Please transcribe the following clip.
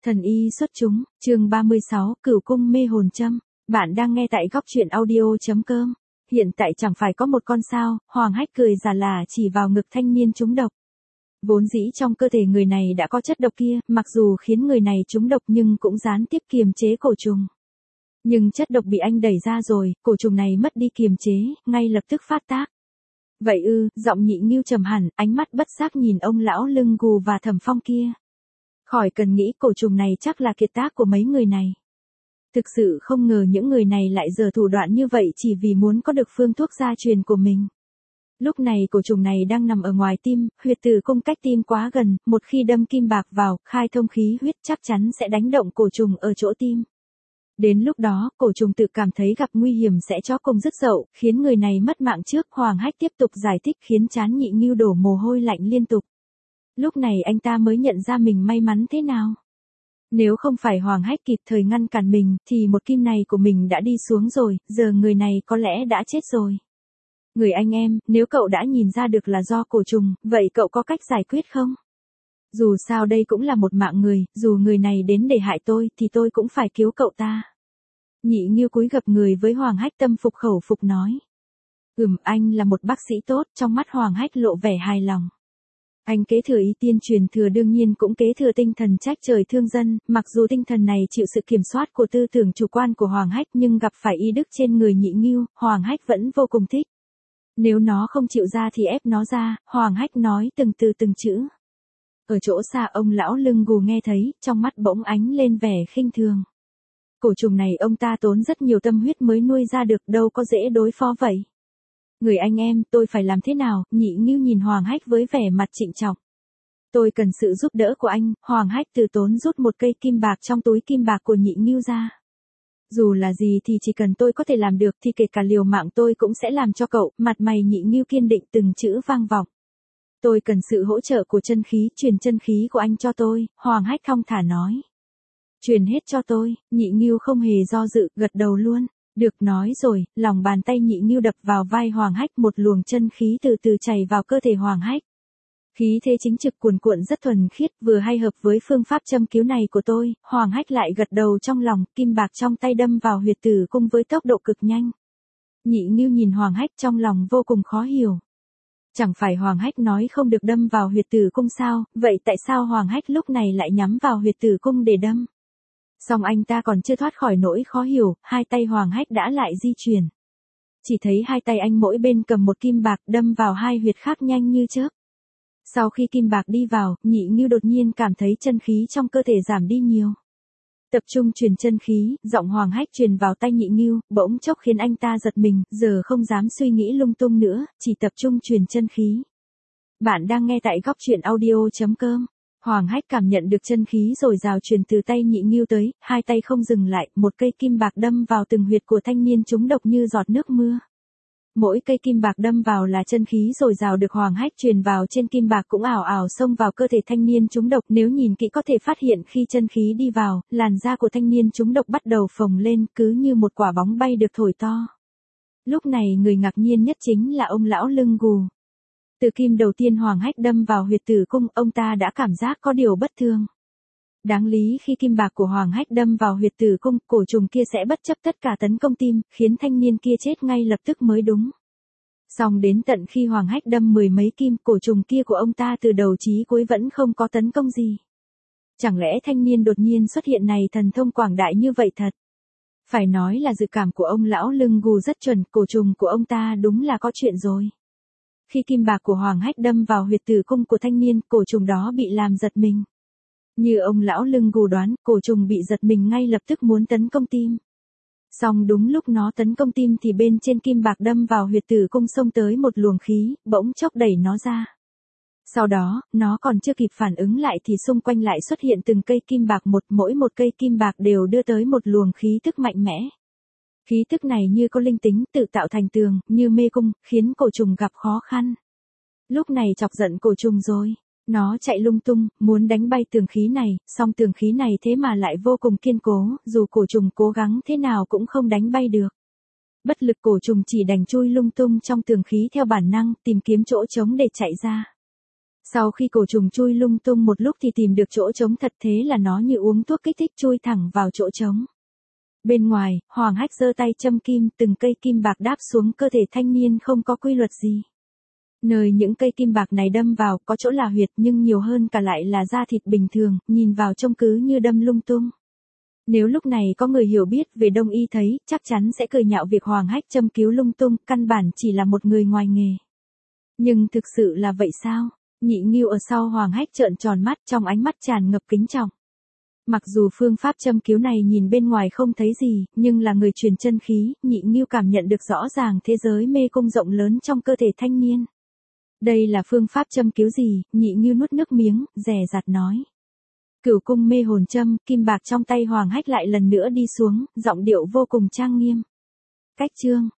Thần y xuất chúng, chương 36, Cửu cung mê hồn châm. Bạn đang nghe tại góc truyện audio.com. Hiện tại chẳng phải có một con sao, Hoàng Hách cười già là chỉ vào ngực thanh niên trúng độc. Vốn dĩ trong cơ thể người này đã có chất độc kia, mặc dù khiến người này trúng độc nhưng cũng gián tiếp kiềm chế cổ trùng. Nhưng chất độc bị anh đẩy ra rồi, cổ trùng này mất đi kiềm chế, ngay lập tức phát tác. Vậy ư, giọng Nhị Ngưu trầm hẳn, ánh mắt bất giác nhìn ông lão lưng gù và Thẩm Phong kia. Khỏi cần nghĩ, cổ trùng này chắc là kiệt tác của mấy người này. Thực sự không ngờ những người này lại giở thủ đoạn như vậy chỉ vì muốn có được phương thuốc gia truyền của mình. Lúc này cổ trùng này đang nằm ở ngoài tim, huyệt tử cung cách tim quá gần, một khi đâm kim bạc vào, khai thông khí huyết chắc chắn sẽ đánh động cổ trùng ở chỗ tim. Đến lúc đó, cổ trùng tự cảm thấy gặp nguy hiểm sẽ chó cùng dứt dậu, khiến người này mất mạng trước. Hoàng Hách tiếp tục giải thích khiến trán Nhị Ngưu đổ mồ hôi lạnh liên tục. Lúc này anh ta mới nhận ra mình may mắn thế nào. Nếu không phải Hoàng Hách kịp thời ngăn cản mình, thì một kim này của mình đã đi xuống rồi, giờ người này có lẽ đã chết rồi. Người anh em, nếu cậu đã nhìn ra được là do cổ trùng, vậy cậu có cách giải quyết không? Dù sao đây cũng là một mạng người, dù người này đến để hại tôi, thì tôi cũng phải cứu cậu ta. Nhị Ngưu cúi gập người với Hoàng Hách tâm phục khẩu phục nói. Anh là một bác sĩ tốt, trong mắt Hoàng Hách lộ vẻ hài lòng. Anh kế thừa ý tiên truyền thừa đương nhiên cũng kế thừa tinh thần trách trời thương dân, mặc dù tinh thần này chịu sự kiểm soát của tư tưởng chủ quan của Hoàng Hách nhưng gặp phải y đức trên người Nhị Ngưu, Hoàng Hách vẫn vô cùng thích. Nếu nó không chịu ra thì ép nó ra, Hoàng Hách nói từng từ từng chữ. Ở chỗ xa ông lão lưng gù nghe thấy, trong mắt bỗng ánh lên vẻ khinh thường. Cổ trùng này ông ta tốn rất nhiều tâm huyết mới nuôi ra được, đâu có dễ đối phó vậy. Người anh em, tôi phải làm thế nào? Nhị Ngưu nhìn Hoàng Hách với vẻ mặt trịnh trọng. Tôi cần sự giúp đỡ của anh. Hoàng Hách từ tốn rút một cây kim bạc trong túi kim bạc của Nhị Ngưu ra. Dù là gì thì chỉ cần tôi có thể làm được thì kể cả liều mạng tôi cũng sẽ làm cho cậu. Mặt mày Nhị Ngưu kiên định từng chữ vang vọng. Tôi cần sự hỗ trợ của chân khí, truyền chân khí của anh cho tôi, Hoàng Hách thong thả nói. Truyền hết cho tôi. Nhị Ngưu không hề do dự, gật đầu luôn. Được, nói rồi, lòng bàn tay Nhị Ngưu đập vào vai Hoàng Hách, một luồng chân khí từ từ chảy vào cơ thể Hoàng Hách. Khí thế chính trực cuồn cuộn rất thuần khiết, vừa hay hợp với phương pháp châm cứu này của tôi. Hoàng Hách lại gật đầu trong lòng, kim bạc trong tay đâm vào huyệt tử cung với tốc độ cực nhanh. Nhị Ngưu nhìn Hoàng Hách trong lòng vô cùng khó hiểu. Chẳng phải Hoàng Hách nói không được đâm vào huyệt tử cung sao, vậy tại sao Hoàng Hách lúc này lại nhắm vào huyệt tử cung để đâm? Song anh ta còn chưa thoát khỏi nỗi khó hiểu, hai tay Hoàng Hách đã lại di chuyển. Chỉ thấy hai tay anh mỗi bên cầm một kim bạc đâm vào hai huyệt khác nhanh như chớp. Sau khi kim bạc đi vào, Nhị Ngưu đột nhiên cảm thấy chân khí trong cơ thể giảm đi nhiều. Tập trung truyền chân khí, giọng Hoàng Hách truyền vào tay Nhị Ngưu, bỗng chốc khiến anh ta giật mình, giờ không dám suy nghĩ lung tung nữa, chỉ tập trung truyền chân khí. Bạn đang nghe tại góc truyện audio.com. Hoàng Hách cảm nhận được chân khí dồi dào truyền từ tay Nhị Ngưu tới, hai tay không dừng lại, một cây kim bạc đâm vào từng huyệt của thanh niên trúng độc như giọt nước mưa. Mỗi cây kim bạc đâm vào là chân khí dồi dào được Hoàng Hách truyền vào trên kim bạc cũng ảo ảo xông vào cơ thể thanh niên trúng độc. Nếu nhìn kỹ có thể phát hiện khi chân khí đi vào, làn da của thanh niên trúng độc bắt đầu phồng lên, cứ như một quả bóng bay được thổi to. Lúc này người ngạc nhiên nhất chính là ông lão lưng gù. Từ kim đầu tiên Hoàng Hách đâm vào huyệt tử cung, ông ta đã cảm giác có điều bất thường. Đáng lý khi kim bạc của Hoàng Hách đâm vào huyệt tử cung, cổ trùng kia sẽ bất chấp tất cả tấn công tim, khiến thanh niên kia chết ngay lập tức mới đúng. Song đến tận khi Hoàng Hách đâm mười mấy kim, cổ trùng kia của ông ta từ đầu chí cuối vẫn không có tấn công gì. Chẳng lẽ thanh niên đột nhiên xuất hiện này thần thông quảng đại như vậy thật? Phải nói là dự cảm của ông lão lưng gù rất chuẩn, cổ trùng của ông ta đúng là có chuyện rồi. Khi kim bạc của Hoàng Hách đâm vào huyệt tử cung của thanh niên, cổ trùng đó bị làm giật mình. Như ông lão lưng gù đoán, cổ trùng bị giật mình ngay lập tức muốn tấn công tim. Song đúng lúc nó tấn công tim thì bên trên kim bạc đâm vào huyệt tử cung xông tới một luồng khí, bỗng chốc đẩy nó ra. Sau đó, nó còn chưa kịp phản ứng lại thì xung quanh lại xuất hiện từng cây kim bạc một, mỗi một cây kim bạc đều đưa tới một luồng khí tức mạnh mẽ. Khí tức này như có linh tính tự tạo thành tường, như mê cung, khiến cổ trùng gặp khó khăn. Lúc này chọc giận cổ trùng rồi. Nó chạy lung tung, muốn đánh bay tường khí này, song tường khí này thế mà lại vô cùng kiên cố, dù cổ trùng cố gắng thế nào cũng không đánh bay được. Bất lực cổ trùng chỉ đành chui lung tung trong tường khí theo bản năng, tìm kiếm chỗ trống để chạy ra. Sau khi cổ trùng chui lung tung một lúc thì tìm được chỗ trống, thật thế là nó như uống thuốc kích thích chui thẳng vào chỗ trống. Bên ngoài, Hoàng Hách giơ tay châm kim, từng cây kim bạc đáp xuống cơ thể thanh niên không có quy luật gì. Nơi những cây kim bạc này đâm vào, có chỗ là huyệt nhưng nhiều hơn cả lại là da thịt bình thường, nhìn vào trông cứ như đâm lung tung. Nếu lúc này có người hiểu biết về đông y thấy, chắc chắn sẽ cười nhạo việc Hoàng Hách châm cứu lung tung, căn bản chỉ là một người ngoài nghề. Nhưng thực sự là vậy sao? Nhị Ngưu ở sau Hoàng Hách trợn tròn mắt, trong ánh mắt tràn ngập kính trọng. Mặc dù phương pháp châm cứu này nhìn bên ngoài không thấy gì, nhưng là người truyền chân khí, Nhị Ngưu cảm nhận được rõ ràng thế giới mê cung rộng lớn trong cơ thể thanh niên. Đây là phương pháp châm cứu gì? Nhị Ngưu nuốt nước miếng, dè dặt nói. Cửu cung mê hồn châm, kim bạc trong tay Hoàng Hách lại lần nữa đi xuống, giọng điệu vô cùng trang nghiêm. Cách chương